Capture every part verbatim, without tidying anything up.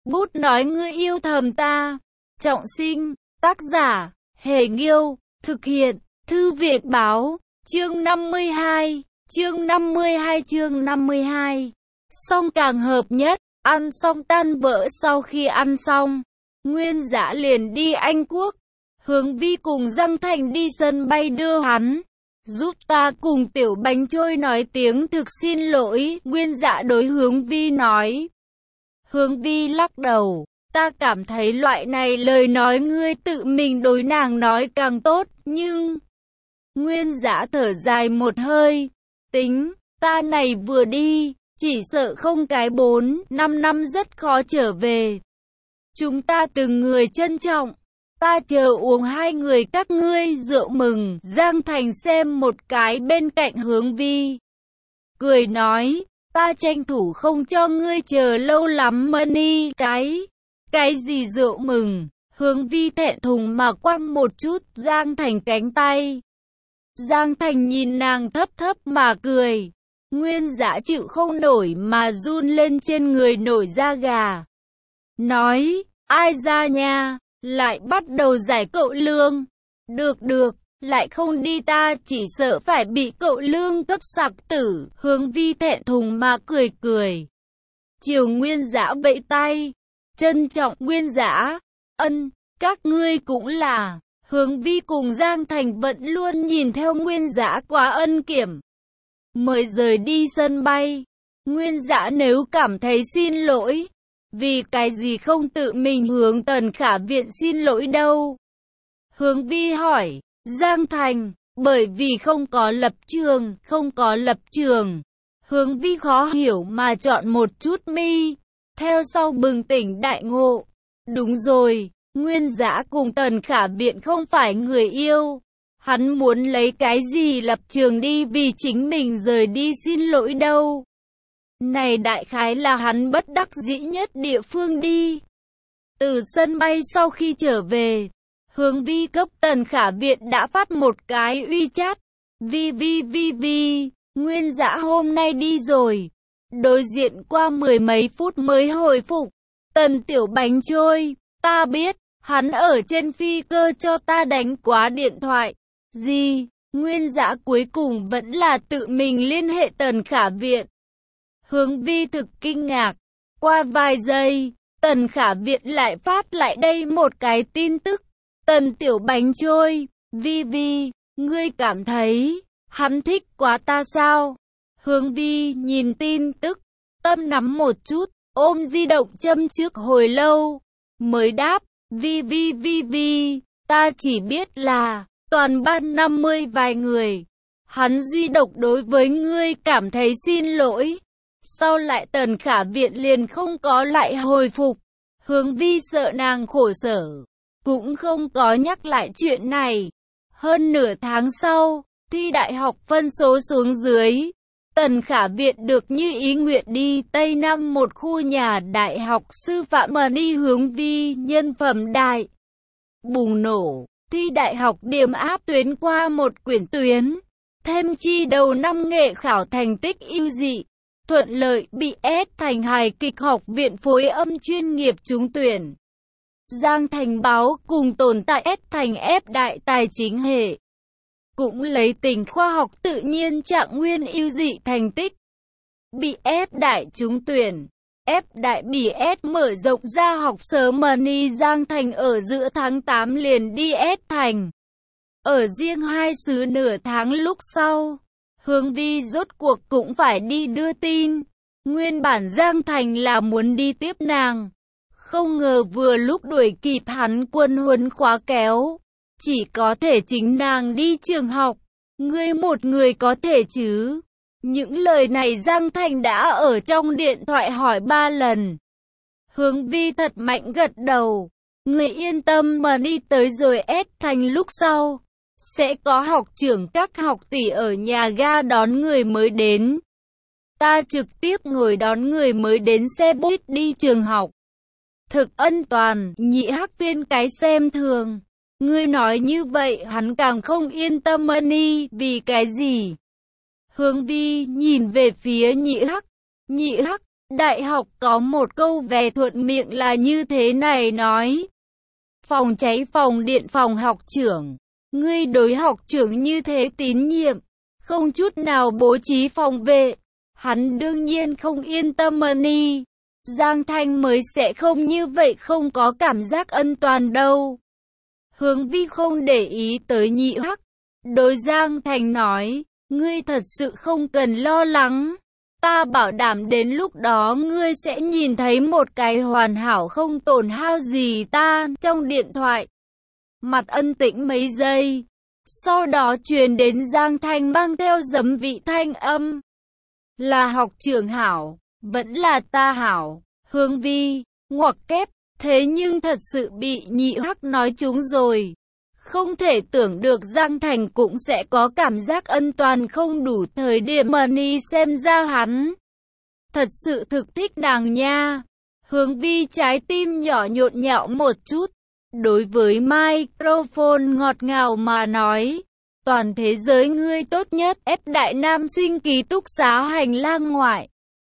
Bút nói ngươi yêu thầm ta. Trọng sinh, tác giả, Hề Nghiêu, thực hiện, Thư viện Báo, chương năm mươi hai, chương năm mươi hai chương năm mươi hai. Xong càng hợp nhất, ăn xong tan vỡ. Sau khi ăn xong, Nguyên Dã liền đi Anh Quốc. Hướng Vi cùng Giang Thành đi sân bay đưa hắn. Giúp ta cùng Tiểu Bánh Trôi nói tiếng thực xin lỗi, Nguyên Dã đối Hướng Vi nói. Hướng Vi lắc đầu, ta cảm thấy loại này lời nói ngươi tự mình đối nàng nói càng tốt, nhưng... Nguyên Dã thở dài một hơi, tính, ta này vừa đi, chỉ sợ không cái bốn, năm năm rất khó trở về. Chúng ta từng người trân trọng. Ta chờ uống hai người các ngươi rượu mừng. Giang Thành xem một cái bên cạnh Hướng Vi, cười nói, ta tranh thủ không cho ngươi chờ lâu lắm Money. Cái, cái gì rượu mừng? Hướng Vi thẹn thùng mà quăng một chút Giang Thành cánh tay. Giang Thành nhìn nàng thấp thấp mà cười. Nguyên Dã chịu không nổi mà run lên trên người nổi da gà. Nói, ai ra nha? Lại bắt đầu giải cậu Lương. Được được, lại không đi ta chỉ sợ phải bị cậu Lương cấp sặc tử. Hướng Vi thẹn thùng mà cười cười. Chiều Nguyên Dã vẫy tay. Trân trọng Nguyên Dã. Ân, các ngươi cũng là. Hướng Vi cùng Giang Thành vẫn luôn nhìn theo Nguyên Dã quá ân kiểm. Mới rời đi sân bay. Nguyên Dã nếu cảm thấy xin lỗi, vì cái gì không tự mình hướng Tần Khả Viện xin lỗi đâu? Hướng Vi hỏi. Giang Thành, bởi vì không có lập trường, không có lập trường. Hướng Vi khó hiểu mà chọn một chút mi. Theo sau bừng tỉnh đại ngộ. Đúng rồi, Nguyên Dã cùng Tần Khả Viện không phải người yêu. Hắn muốn lấy cái gì lập trường đi vì chính mình rời đi xin lỗi đâu? Này đại khái là hắn bất đắc dĩ nhất địa phương đi. Từ sân bay sau khi trở về, Hướng Vi cấp Tần Khả Viện đã phát một cái uy chat. Vi vi vi vi, Nguyên Dã hôm nay đi rồi. Đối diện qua mười mấy phút mới hồi phục. Tần Tiểu Bánh Trôi, ta biết, hắn ở trên phi cơ cho ta đánh quá điện thoại. Gì? Nguyên Dã cuối cùng vẫn là tự mình liên hệ Tần Khả Viện. Hướng Vi thực kinh ngạc. Qua vài giây, Tần Khả Viện lại phát lại đây một cái tin tức. Tần Tiểu Bánh Trôi, Vi Vi, ngươi cảm thấy hắn thích quá ta sao? Hướng Vi nhìn tin tức, tâm nắm một chút, ôm di động châm trước hồi lâu, mới đáp, Vi Vi Vi Vi, ta chỉ biết là toàn ban năm mươi vài người, hắn duy độc đối với ngươi cảm thấy xin lỗi. Sau lại Tần Khả Viện liền không có lại hồi phục. Hướng Vi sợ nàng khổ sở, cũng không có nhắc lại chuyện này. Hơn nửa tháng sau, thi đại học phân số xuống dưới. Tần Khả Viện được như ý nguyện đi Tây Nam một khu nhà đại học sư phạm mà đi. Hướng Vi nhân phẩm đại bùng nổ, thi đại học điểm áp tuyến qua một quyển tuyến. Thêm chi đầu năm nghệ khảo thành tích ưu dị, thuận lợi bị ép thành hài kịch học viện phối âm chuyên nghiệp trúng tuyển. Giang Thành báo cùng tồn tại S thành F đại tài chính hệ. Cũng lấy tình khoa học tự nhiên trạng nguyên ưu dị thành tích. Bị F đại trúng tuyển. F đại bị S mở rộng ra học sớm Money. Giang Thành ở giữa tháng tám liền đi S thành. Ở riêng hai xứ nửa tháng lúc sau, Hướng Vi rốt cuộc cũng phải đi đưa tin. Nguyên bản Giang Thành là muốn đi tiếp nàng. Không ngờ vừa lúc đuổi kịp hắn quân huấn khóa kéo. Chỉ có thể chính nàng đi trường học. Ngươi một người có thể chứ? Những lời này Giang Thành đã ở trong điện thoại hỏi ba lần. Hướng Vi thật mạnh gật đầu. Người yên tâm mà đi tới rồi S thành lúc sau. Sẽ có học trưởng các học tỷ ở nhà ga đón người mới đến. Ta trực tiếp ngồi đón người mới đến xe buýt đi trường học. Thực ân toàn, Nhị Hắc Viên cái xem thường. Ngươi nói như vậy hắn càng không yên tâm Money, vì cái gì? Hướng Vi nhìn về phía Nhị Hắc. Nhị Hắc, Đại học có một câu về thuận miệng là như thế này nói. Phòng cháy phòng điện phòng học trưởng. Ngươi đối học trưởng như thế tín nhiệm, không chút nào bố trí phòng vệ. Hắn đương nhiên không yên tâm ni. Giang Thành mới sẽ không như vậy, không có cảm giác an toàn đâu. Hướng Vi không để ý tới Nhị Hắc. Đối Giang Thành nói, ngươi thật sự không cần lo lắng. Ta bảo đảm đến lúc đó ngươi sẽ nhìn thấy một cái hoàn hảo không tổn hao gì ta trong điện thoại. Mặt ân tĩnh mấy giây. Sau đó truyền đến Giang Thành mang theo giấm vị thanh âm. Là học trưởng hảo, vẫn là ta hảo. Hướng Vi, ngoặc kép, thế nhưng thật sự bị Nhị Hắc nói trúng rồi. Không thể tưởng được Giang Thành cũng sẽ có cảm giác an toàn không đủ thời điểm mà ni xem ra hắn. Thật sự thực thích nàng nha. Hướng Vi trái tim nhỏ nhộn nhạo một chút. Đối với microphone ngọt ngào mà nói. Toàn thế giới ngươi tốt nhất, ép đại nam sinh ký túc xá hành lang ngoại.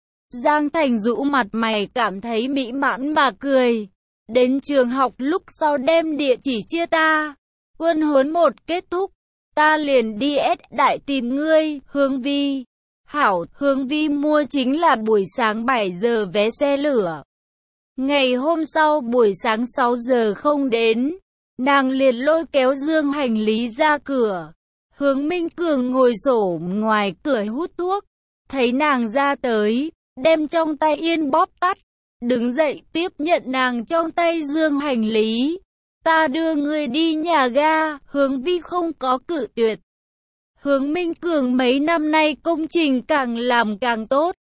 Giang Thành rũ mặt mày cảm thấy mỹ mãn mà cười. Đến trường học lúc sau đem địa chỉ chia ta. Quân huấn một kết thúc. Ta liền đi ép đại tìm ngươi, Hướng Vi. Hảo, Hướng Vi mua chính là buổi sáng bảy giờ vé xe lửa. Ngày hôm sau buổi sáng sáu giờ không đến. Nàng liền lôi kéo dương hành lý ra cửa. Hướng Minh Cường ngồi xổm ngoài cửa hút thuốc. Thấy nàng ra tới, đem trong tay yên bóp tắt. Đứng dậy tiếp nhận nàng trong tay dương hành lý. Ta đưa ngươi đi nhà ga, Hướng Vi không có cự tuyệt. Hướng Minh Cường mấy năm nay công trình càng làm càng tốt.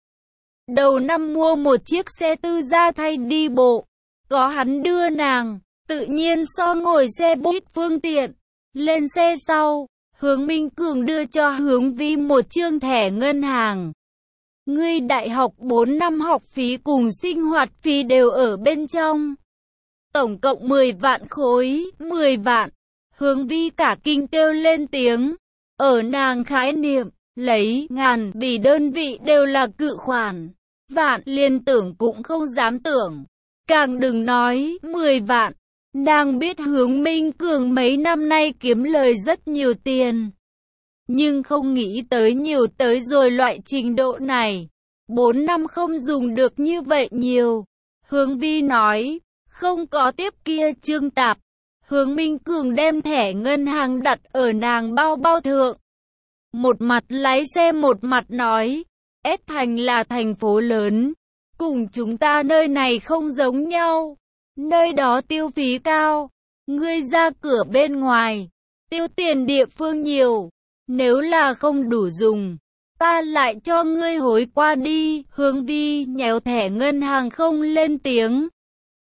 Đầu năm mua một chiếc xe tư gia thay đi bộ. Có hắn đưa nàng, tự nhiên so ngồi xe buýt phương tiện. Lên xe sau, Hướng Minh Cường đưa cho Hướng Vi một chương thẻ ngân hàng. Ngươi đại học bốn năm học phí cùng sinh hoạt phí đều ở bên trong. Tổng cộng mười vạn khối, mười vạn. Hướng Vi cả kinh kêu lên tiếng. Ở nàng khái niệm, lấy ngàn vì đơn vị đều là cự khoản. Vạn liên tưởng cũng không dám tưởng. Càng đừng nói mười vạn. Nàng biết Hướng Minh Cường mấy năm nay kiếm lời rất nhiều tiền. Nhưng không nghĩ tới nhiều tới rồi loại trình độ này. Bốn năm không dùng được như vậy nhiều. Hướng Vi nói, không có tiếp kia trương tạp. Hướng Minh Cường đem thẻ ngân hàng đặt ở nàng bao bao thượng. Một mặt lái xe một mặt nói, S Thành là thành phố lớn. Cùng chúng ta nơi này không giống nhau. Nơi đó tiêu phí cao. Ngươi ra cửa bên ngoài. Tiêu tiền địa phương nhiều. Nếu là không đủ dùng, ta lại cho ngươi hối qua đi. Hướng Vi nhéo thẻ ngân hàng không lên tiếng.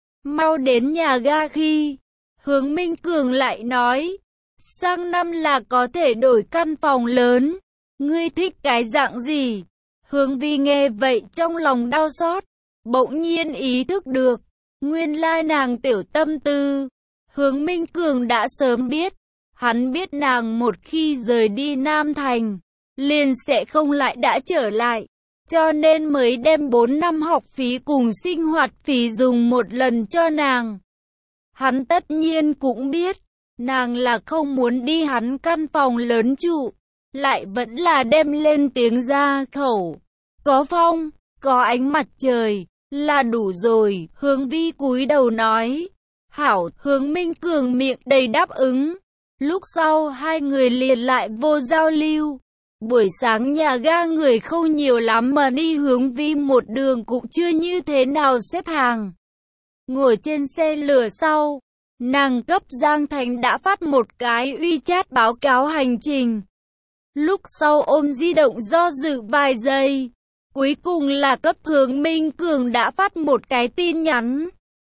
Mau đến nhà ga khi, Hướng Minh Cường lại nói, sang năm là có thể đổi căn phòng lớn. Ngươi thích cái dạng gì? Hướng Vi nghe vậy trong lòng đau xót, bỗng nhiên ý thức được, nguyên lai nàng tiểu tâm tư. Hướng Minh Cường đã sớm biết, hắn biết nàng một khi rời đi Nam Thành, liền sẽ không lại đã trở lại. Cho nên mới đem bốn năm học phí cùng sinh hoạt phí dùng một lần cho nàng. Hắn tất nhiên cũng biết, nàng là không muốn đi hắn căn phòng lớn trụ, lại vẫn là đem lên tiếng ra khẩu. Có phong, có ánh mặt trời, là đủ rồi. Hướng Vi cúi đầu nói. Hảo, Hướng Minh Cường miệng đầy đáp ứng. Lúc sau hai người liền lại vô giao lưu. Buổi sáng nhà ga người không nhiều lắm mà đi Hướng Vi một đường cũng chưa như thế nào xếp hàng. Ngồi trên xe lửa sau, nàng cấp Giang Thành đã phát một cái WeChat báo cáo hành trình. Lúc sau ôm di động do dự vài giây, cuối cùng là cấp Hướng Minh Cường đã phát một cái tin nhắn.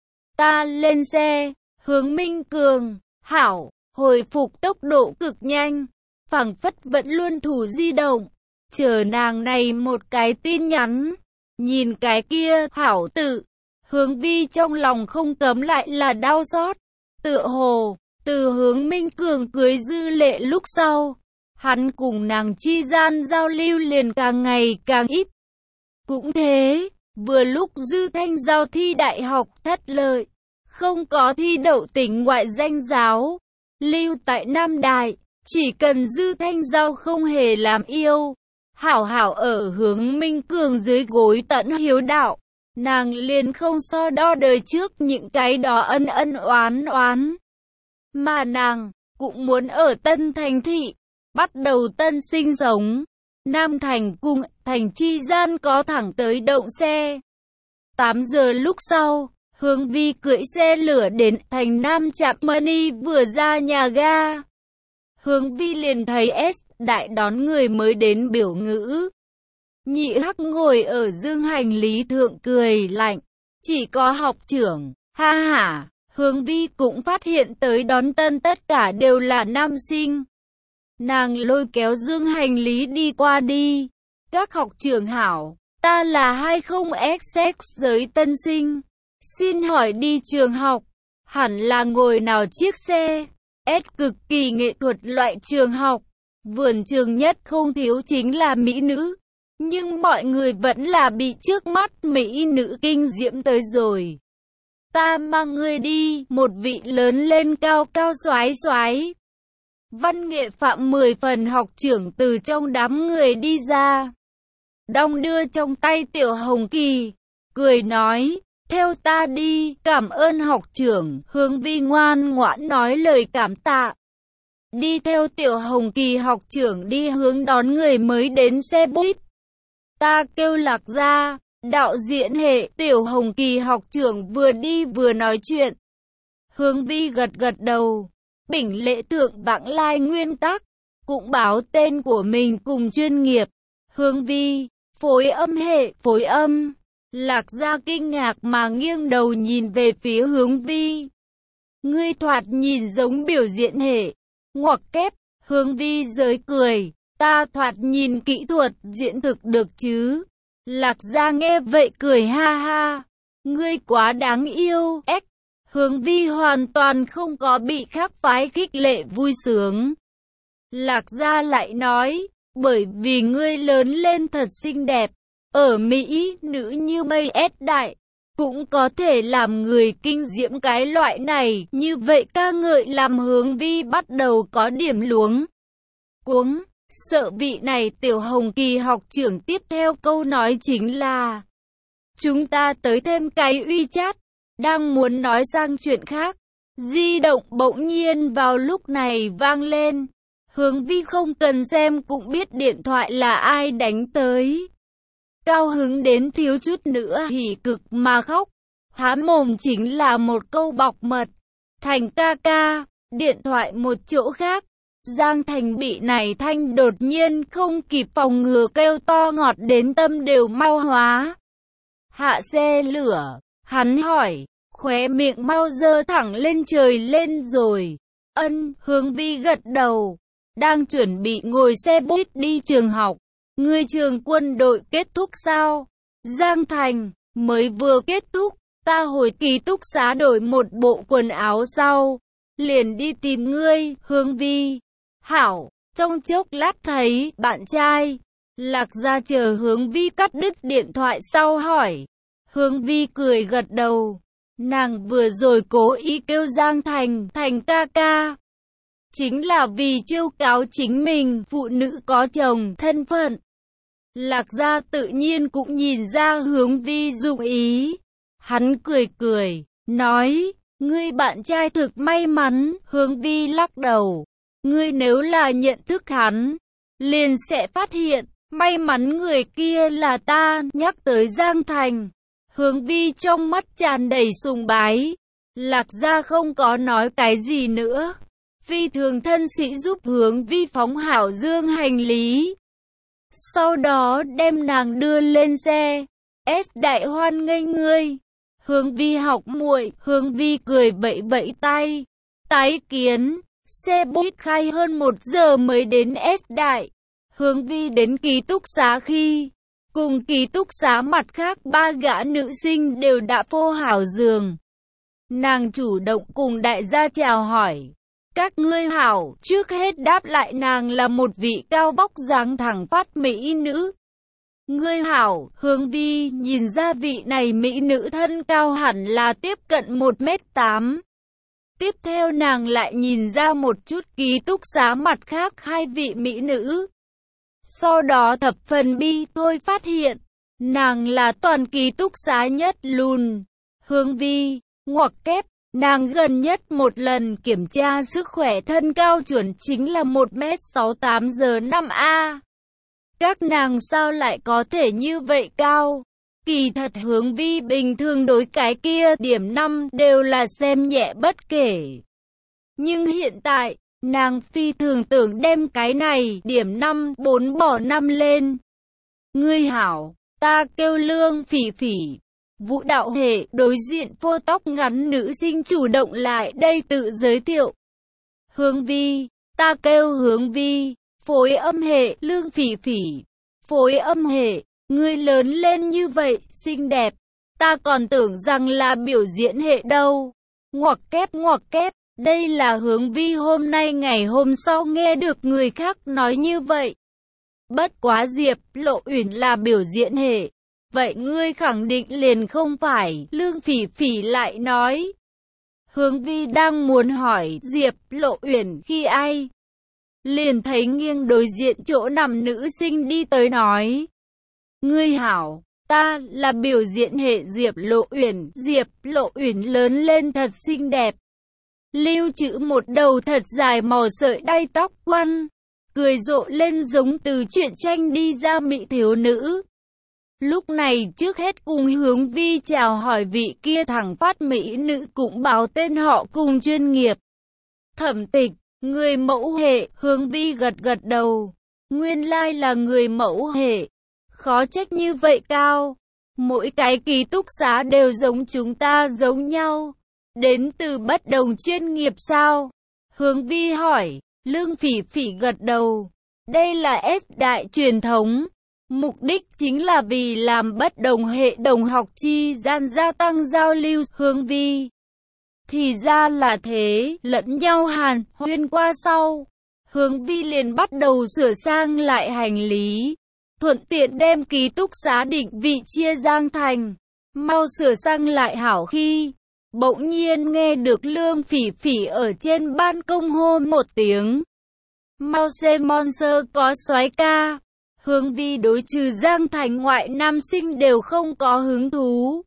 Ta lên xe. Hướng Minh Cường, hảo, hồi phục tốc độ cực nhanh. Phảng phất vẫn luôn thủ di động, chờ nàng này một cái tin nhắn. Nhìn cái kia, hảo tự, Hướng Vi trong lòng không cấm lại là đau xót. Tựa hồ, từ Hướng Minh Cường cưới Dư Lệ lúc sau, hắn cùng nàng chi gian giao lưu liền càng ngày càng ít. Cũng thế, Vừa lúc Dư Thanh Giao thi đại học thất lợi, không có thi đậu tỉnh ngoại danh giáo, lưu tại Nam Đại, chỉ cần Dư Thanh Giao không hề làm yêu, hảo hảo ở Hướng Minh Cường dưới gối tận hiếu đạo, nàng liền không so đo đời trước những cái đó ân ân oán oán. Mà nàng cũng muốn ở Tân Thành Thị, bắt đầu tân sinh sống. Nam Thành cùng thành chi gian có thẳng tới động xe. tám giờ lúc sau, Hướng Vi cưỡi xe lửa đến thành Nam Trạm Mani, vừa ra nhà ga. Hướng Vi liền thấy S Đại đón người mới đến biểu ngữ. Nhị Hắc ngồi ở dương hành lý thượng cười lạnh. Chỉ có học trưởng, ha hả. Hướng Vi cũng phát hiện tới đón tân tất cả đều là nam sinh. Nàng lôi kéo dương hành lý đi qua đi. Các học trưởng hảo, ta là hai mươi X X giới tân sinh. Xin hỏi đi trường học, hẳn là ngồi nào chiếc xe? S cực kỳ nghệ thuật loại trường học. Vườn trường nhất không thiếu chính là mỹ nữ. Nhưng mọi người vẫn là bị trước mắt mỹ nữ kinh diễm tới rồi. Ta mang ngươi đi, một vị lớn lên cao cao xoái xoái. Văn nghệ phạm mười phần học trưởng từ trong đám người đi ra. Đong đưa trong tay Tiểu Hồng Kỳ, cười nói, theo ta đi, cảm ơn học trưởng. Hướng Vi ngoan ngoãn nói lời cảm tạ. Đi theo Tiểu Hồng Kỳ học trưởng đi hướng đón người mới đến xe buýt. Ta kêu Lạc Gia, đạo diễn hệ. Tiểu Hồng Kỳ học trưởng vừa đi vừa nói chuyện. Hướng Vi gật gật đầu. Bỉnh lễ thượng vãng lai nguyên tắc, cũng báo tên của mình cùng chuyên nghiệp. Hướng Vi, phối âm hệ, phối âm. Lạc Gia kinh ngạc mà nghiêng đầu nhìn về phía Hướng Vi. Ngươi thoạt nhìn giống biểu diễn hệ. Ngoặc kép, Hướng Vi giới cười. Ta thoạt nhìn kỹ thuật diễn thực được chứ. Lạc Gia nghe vậy cười ha ha. Ngươi quá đáng yêu. Ếch. Hướng Vi hoàn toàn không có bị khác phái khích lệ vui sướng. Lạc Gia lại nói, bởi vì ngươi lớn lên thật xinh đẹp. Ở Mỹ, nữ như mây S Đại, cũng có thể làm người kinh diễm cái loại này. Như vậy ca ngợi làm Hướng Vi bắt đầu có điểm luống cuống. Sợ vị này Tiểu Hồng Kỳ học trưởng tiếp theo câu nói chính là, chúng ta tới thêm cái uy chat. Đang muốn nói sang chuyện khác, di động bỗng nhiên vào lúc này vang lên. Hướng Vi không cần xem cũng biết điện thoại là ai đánh tới. Cao hứng đến thiếu chút nữa hỉ cực mà khóc. Há mồm chính là một câu bọc mật. Thành ca ca, điện thoại một chỗ khác. Giang Thành bị này thanh đột nhiên không kịp phòng ngừa kêu to ngọt đến tâm đều mau hóa. Hạ xe lửa, hắn hỏi, khóe miệng mau dơ thẳng lên trời lên rồi. Ân, Hướng Vi gật đầu, đang chuẩn bị ngồi xe buýt đi trường học. Ngươi trường quân đội kết thúc sao? Giang Thành, mới vừa kết thúc, ta hồi ký túc xá đổi một bộ quần áo sau, liền đi tìm ngươi. Hướng Vi, hảo, trong chốc lát thấy bạn trai. Lạc Gia chờ Hướng Vi cắt đứt điện thoại sau hỏi. Hướng Vi cười gật đầu. Nàng vừa rồi cố ý kêu Giang Thành, Thành ca ca, chính là vì chiêu cáo chính mình, phụ nữ có chồng, thân phận. Lạc Gia tự nhiên cũng nhìn ra Hướng Vi dụng ý. Hắn cười cười, nói, ngươi bạn trai thực may mắn. Hướng Vi lắc đầu, ngươi nếu là nhận thức hắn, liền sẽ phát hiện, may mắn người kia là ta. Nhắc tới Giang Thành, Hướng Vi trong mắt tràn đầy sùng bái. Lạc Gia không có nói cái gì nữa. Phi thường thân sĩ giúp Hướng Vi phóng hảo dương hành lý. Sau đó đem nàng đưa lên xe. S Đại hoan nghênh ngươi. Hướng Vi học muội. Hướng Vi cười vẫy vẫy tay. Tái kiến. Xe buýt khai hơn một giờ mới đến S Đại. Hướng Vi đến ký túc xá khi, cùng ký túc xá mặt khác ba gã nữ sinh đều đã phô hảo giường. Nàng chủ động cùng đại gia chào hỏi. Các ngươi hảo. Trước hết đáp lại nàng là một vị cao vóc dáng thẳng phát mỹ nữ. Ngươi hảo, Hướng Vi nhìn ra vị này mỹ nữ thân cao hẳn là tiếp cận một mét tám. Tiếp theo nàng lại nhìn ra một chút ký túc xá mặt khác hai vị mỹ nữ. Sau đó thập phần bi tôi phát hiện, nàng là toàn ký túc xá nhất lùn. Hướng Vi, ngoặc kép, nàng gần nhất một lần kiểm tra sức khỏe thân cao chuẩn chính là một mét sáu mươi tám giờ năm A. Các nàng sao lại có thể như vậy cao? Kỳ thật Hướng Vi bình thường đối cái kia điểm năm đều là xem nhẹ bất kể. Nhưng hiện tại, nàng phi thường tưởng đem cái này điểm năm bốn bỏ năm lên. Ngươi hảo, ta kêu Lương Phỉ Phỉ. Vũ đạo hệ đối diện phô tóc ngắn nữ sinh chủ động lại đây tự giới thiệu. Hướng Vi, ta kêu Hướng Vi. Phối âm hệ Lương Phỉ Phỉ. Phối âm hệ, ngươi lớn lên như vậy, xinh đẹp. Ta còn tưởng rằng là biểu diễn hệ đâu. Ngoặc kép ngoặc kép, đây là Hướng Vi hôm nay ngày hôm sau nghe được người khác nói như vậy. Bất quá Diệp Lộ Uyển là biểu diễn hệ. Vậy ngươi khẳng định liền không phải, Lương Phỉ Phỉ lại nói. Hướng Vi đang muốn hỏi Diệp Lộ Uyển khi ai. Liền thấy nghiêng đối diện chỗ nằm nữ sinh đi tới nói. Ngươi hảo, ta là biểu diễn hệ Diệp Lộ Uyển. Diệp Lộ Uyển lớn lên thật xinh đẹp. Lưu trữ một đầu thật dài màu sợi đay tóc quăn. Cười rộ lên giống từ truyện tranh đi ra mỹ thiếu nữ. Lúc này trước hết cùng Hướng Vi chào hỏi vị kia thẳng phát mỹ nữ cũng báo tên họ cùng chuyên nghiệp. Thẩm Tịch, người mẫu hệ. Hướng Vi gật gật đầu. Nguyên lai là người mẫu hệ. Khó trách như vậy cao. Mỗi cái ký túc xá đều giống chúng ta giống nhau. Đến từ bất đồng chuyên nghiệp sao? Hướng Vi hỏi. Lương Phỉ Phỉ gật đầu. Đây là S đại truyền thống. Mục đích chính là vì làm bất đồng hệ đồng học chi gian gia tăng giao lưu. Hướng Vi. Thì ra là thế, lẫn nhau hàn huyên qua sau. Hướng Vi liền bắt đầu sửa sang lại hành lý. Thuận tiện đem ký túc xá định vị chia Giang Thành. Mau sửa sang lại hảo khi. Bỗng nhiên nghe được Lương Phỉ Phỉ ở trên ban công hô một tiếng. Mau xem Monster có soái ca. Hướng Vi đối trừ Giang Thành ngoại nam sinh đều không có hứng thú.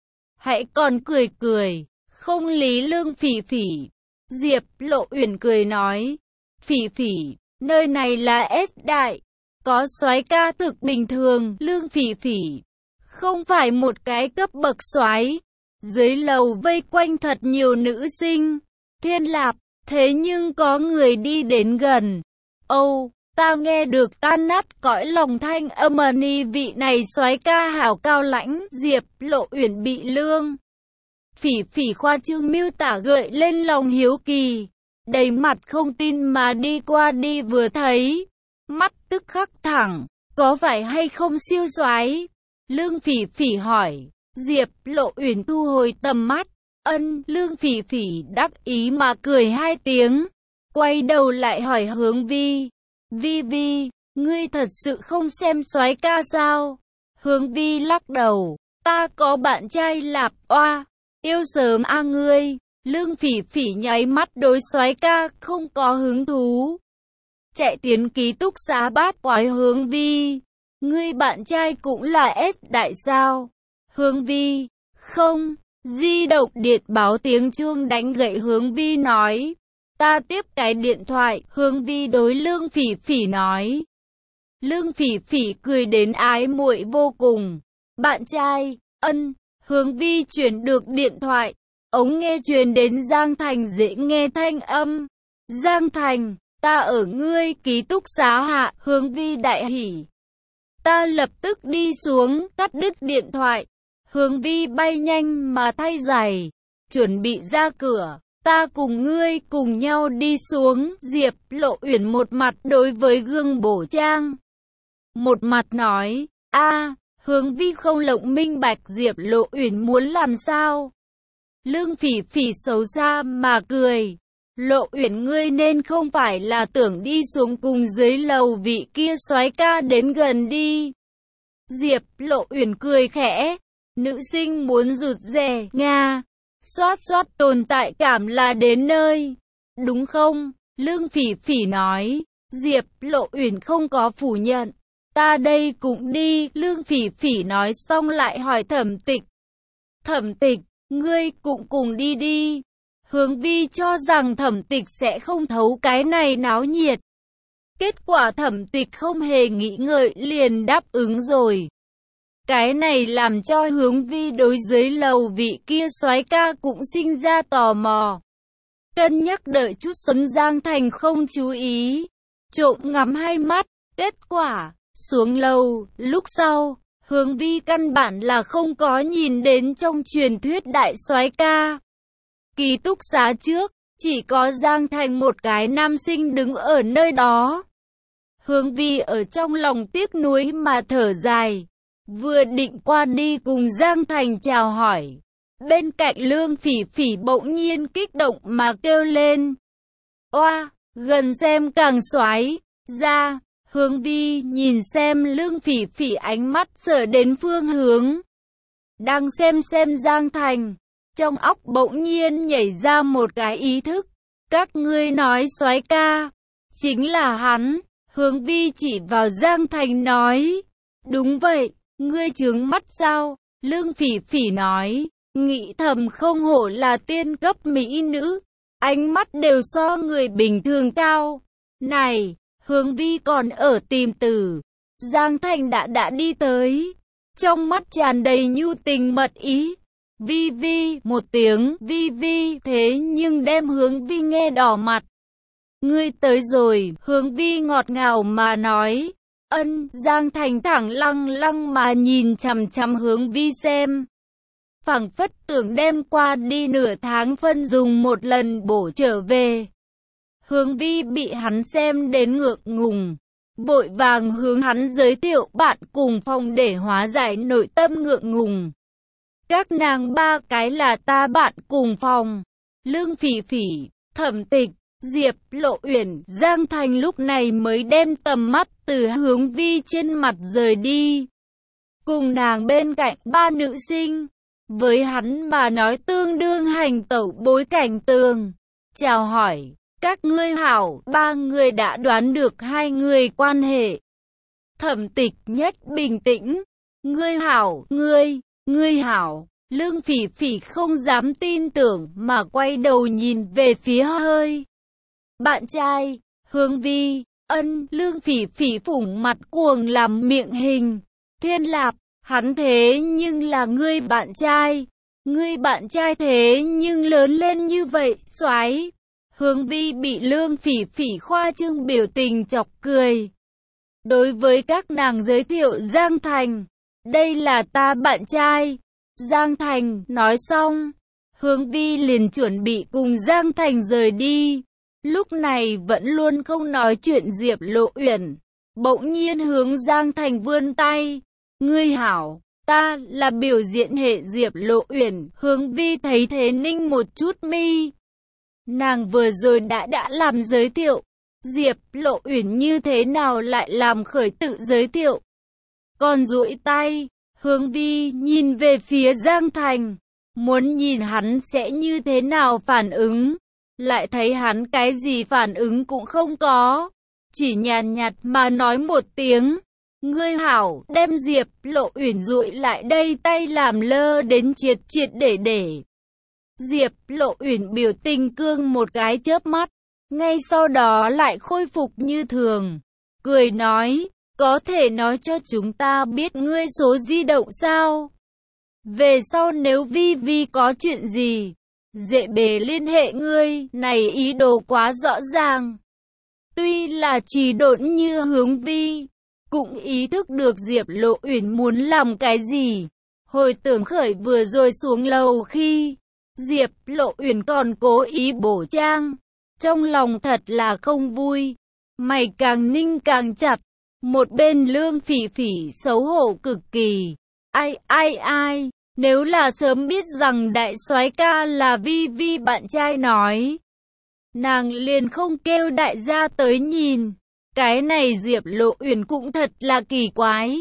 Hãy còn cười cười, không lý Lương Phỉ Phỉ. Diệp Lộ Uyển cười nói. Phỉ Phỉ, nơi này là S đại. Có soái ca thực bình thường. Lương Phỉ Phỉ, không phải một cái cấp bậc soái. Dưới lầu vây quanh thật nhiều nữ sinh. Thiên Lạp, thế nhưng có người đi đến gần. Âu, ta nghe được tan nát cõi lòng thanh âm ni vị này soái ca hảo cao lãnh. Diệp Lộ Uyển bị Lương Phỉ Phỉ khoa trương miêu tả gợi lên lòng hiếu kỳ. Đầy mặt không tin mà đi qua đi vừa thấy. Mắt tức khắc thẳng, có phải hay không siêu soái? Lương Phỉ Phỉ hỏi. Diệp Lộ Uyển thu hồi tầm mắt. Ân, Lương Phỉ Phỉ đắc ý mà cười hai tiếng. Quay đầu lại hỏi Hướng Vi. Vi Vi, ngươi thật sự không xem soái ca sao? Hướng Vi lắc đầu. Ta có bạn trai Lạp oa. Yêu sớm a ngươi. Lương Phỉ Phỉ nháy mắt đối soái ca không có hứng thú. Chạy tiến ký túc xá bát quái Hướng Vi. Ngươi bạn trai cũng là S đại sao? Hướng Vi, không. Di động điện báo tiếng chuông đánh gậy Hướng Vi nói. Ta tiếp cái điện thoại. Hướng Vi đối Lương Phỉ Phỉ nói. Lương Phỉ Phỉ cười đến ái muội vô cùng. Bạn trai, ân. Hướng Vi chuyển được điện thoại. Ống nghe truyền đến Giang Thành dễ nghe thanh âm. Giang Thành, ta ở ngươi ký túc xá hạ. Hướng Vi đại hỉ. Ta lập tức đi xuống, cắt đứt điện thoại. Hướng Vi bay nhanh mà thay giày, chuẩn bị ra cửa. Ta cùng ngươi cùng nhau đi xuống. Diệp Lộ Uyển một mặt đối với gương bổ trang, một mặt nói. A, Hướng Vi không lộng minh bạch Diệp Lộ Uyển muốn làm sao. Lương Phỉ Phỉ xấu xa mà cười. Lộ Uyển ngươi nên không phải là tưởng đi xuống cùng dưới lầu vị kia soái ca đến gần đi. Diệp Lộ Uyển cười khẽ. Nữ sinh muốn rụt rè, Nga. Xoát xoát tồn tại cảm là đến nơi. Đúng không? Lương Phỉ Phỉ nói. Diệp Lộ Uyển không có phủ nhận. Ta đây cũng đi. Lương Phỉ Phỉ nói xong lại hỏi Thẩm Tịch. Thẩm Tịch, ngươi cũng cùng đi đi. Hướng Vi cho rằng Thẩm Tịch sẽ không thấu cái này náo nhiệt. Kết quả Thẩm Tịch không hề nghĩ ngợi liền đáp ứng rồi. Cái này làm cho Hướng Vi đối dưới lầu vị kia soái ca cũng sinh ra tò mò. Cân nhắc đợi chút Xuân Giang Thành không chú ý. Trộm ngắm hai mắt. Kết quả, xuống lầu, lúc sau, Hướng Vi căn bản là không có nhìn đến trong truyền thuyết đại soái ca. Ký túc xá trước, chỉ có Giang Thành một cái nam sinh đứng ở nơi đó. Hướng Vi ở trong lòng tiếc nuối mà thở dài. Vừa định qua đi cùng Giang Thành chào hỏi. Bên cạnh Lương Phỉ Phỉ bỗng nhiên kích động mà kêu lên. Oa, gần xem càng xoái. Ra, Hướng Vi nhìn xem Lương Phỉ Phỉ ánh mắt sở đến phương hướng. Đang xem xem Giang Thành. Trong óc bỗng nhiên nhảy ra một cái ý thức. Các ngươi nói soái ca. Chính là hắn. Hướng Vi chỉ vào Giang Thành nói. Đúng vậy, ngươi trướng mắt sao? Lương Phỉ Phỉ nói. Nghĩ thầm không hổ là tiên cấp mỹ nữ. Ánh mắt đều so người bình thường cao. Này, Hướng Vi còn ở tìm từ. Giang Thành đã đã đi tới. Trong mắt tràn đầy nhu tình mật ý. Vi Vi, một tiếng Vi Vi, thế nhưng đem Hướng Vi nghe đỏ mặt. Ngươi tới rồi, Hướng Vi ngọt ngào mà nói. Ân, Giang Thành thẳng lăng lăng mà nhìn chằm chằm Hướng Vi xem. Phảng phất tưởng đem qua đi nửa tháng phân dùng một lần bổ trở về. Hướng Vi bị hắn xem đến ngượng ngùng. Vội vàng hướng hắn giới thiệu bạn cùng phòng để hóa giải nội tâm ngượng ngùng. Các nàng ba cái là ta bạn cùng phòng. Lương Phỉ Phỉ, Thẩm Tịch, Diệp Lộ Uyển, Giang Thành lúc này mới đem tầm mắt từ Hướng Vi trên mặt rời đi. Cùng nàng bên cạnh ba nữ sinh. Với hắn mà nói tương đương hành tẩu bối cảnh tường. Chào hỏi, các ngươi hảo, ba người đã đoán được hai người quan hệ. Thẩm Tịch nhất bình tĩnh. Ngươi hảo, ngươi, ngươi hảo. Lương Phỉ Phỉ không dám tin tưởng mà quay đầu nhìn về phía hơi. Bạn trai, Hướng Vi, ân, Lương Phỉ Phỉ phủng mặt cuồng làm miệng hình. Thiên Lạp, hắn thế nhưng là ngươi bạn trai. Ngươi bạn trai thế nhưng lớn lên như vậy, soái. Hướng Vi bị Lương Phỉ Phỉ khoa trương biểu tình chọc cười. Đối với các nàng giới thiệu Giang Thành, đây là ta bạn trai. Giang Thành, nói xong, Hướng Vi liền chuẩn bị cùng Giang Thành rời đi. Lúc này vẫn luôn không nói chuyện Diệp Lộ Uyển, bỗng nhiên hướng Giang Thành vươn tay. Ngươi hảo, ta là biểu diễn hệ Diệp Lộ Uyển. Hướng Vi thấy thế ninh một chút mi. Nàng vừa rồi đã đã làm giới thiệu. Diệp Lộ Uyển như thế nào lại làm khởi tự giới thiệu. Còn duỗi tay, Hướng Vi nhìn về phía Giang Thành. Muốn nhìn hắn sẽ như thế nào phản ứng. Lại thấy hắn cái gì phản ứng cũng không có. Chỉ nhàn nhạt mà nói một tiếng. Ngươi hảo, đem Diệp Lộ Uyển dụi lại đây tay làm lơ đến triệt triệt để để. Diệp Lộ Uyển biểu tình cương một cái chớp mắt. Ngay sau đó lại khôi phục như thường. Cười nói, có thể nói cho chúng ta biết ngươi số di động sao? Về sau nếu Vi Vi có chuyện gì, dễ bề liên hệ ngươi, này ý đồ quá rõ ràng. Tuy là chỉ độn như Hướng Vi, cũng ý thức được Diệp Lộ Uyển muốn làm cái gì. Hồi tưởng khởi vừa rồi xuống lầu khi Diệp Lộ Uyển còn cố ý bổ trang, trong lòng thật là không vui. Mày càng ninh càng chặt. Một bên Lương Phỉ Phỉ xấu hổ cực kỳ. Ai ai ai, nếu là sớm biết rằng đại soái ca là Vi Vi bạn trai nói, nàng liền không kêu đại gia tới nhìn. Cái này Diệp Lộ Uyển cũng thật là kỳ quái.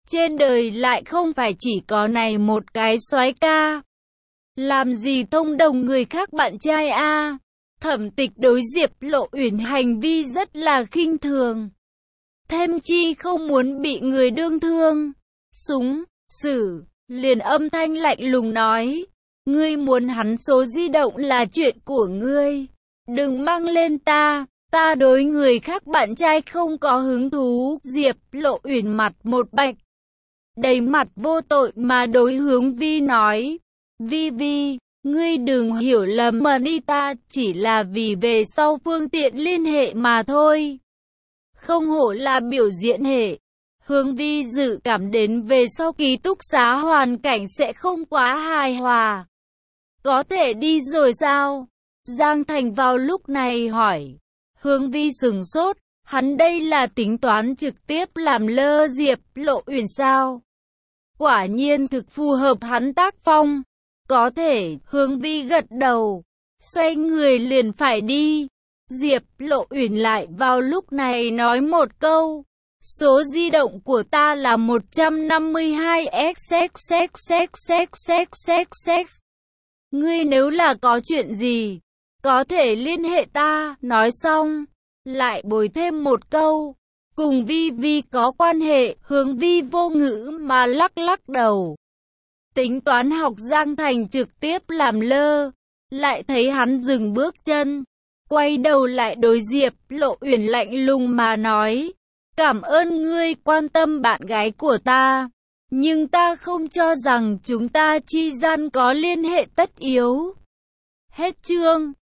Trên đời lại không phải chỉ có này một cái soái ca. Làm gì thông đồng người khác bạn trai a? Thẩm Tịch đối Diệp Lộ Uyển hành vi rất là khinh thường. Thêm chi không muốn bị người đương thương. Súng, xử, liền âm thanh lạnh lùng nói. Ngươi muốn hắn số di động là chuyện của ngươi. Đừng mang lên ta, ta đối người khác bạn trai không có hứng thú. Diệp Lộ Uyển mặt một bạch. Đầy mặt vô tội mà đối Hướng Vi nói. Vi Vi, ngươi đừng hiểu lầm mà đi, ta chỉ là vì về sau phương tiện liên hệ mà thôi. Không hổ là biểu diễn hệ. Hướng Vi dự cảm đến về sau ký túc xá hoàn cảnh sẽ không quá hài hòa. Có thể đi rồi sao? Giang Thành vào lúc này hỏi. Hướng Vi sừng sốt, hắn đây là tính toán trực tiếp làm lơ Diệp Lộ Uyển sao? Quả nhiên thực phù hợp hắn tác phong. Có thể, Hướng Vi gật đầu, xoay người liền phải đi. Diệp Lộ Uyển lại vào lúc này nói một câu. Số di động của ta là một trăm năm mươi hai x x x x x x x. Ngươi nếu là có chuyện gì, có thể liên hệ ta. Nói xong, lại bồi thêm một câu. Cùng Vi Vi có quan hệ. Hướng Vi vô ngữ mà lắc lắc đầu. Tính toán học Giang Thành trực tiếp làm lơ. Lại thấy hắn dừng bước chân. Quay đầu lại đối Diệp Lộ Uyển lạnh lùng mà nói. Cảm ơn ngươi quan tâm bạn gái của ta. Nhưng ta không cho rằng chúng ta chi gian có liên hệ tất yếu. Hết chương.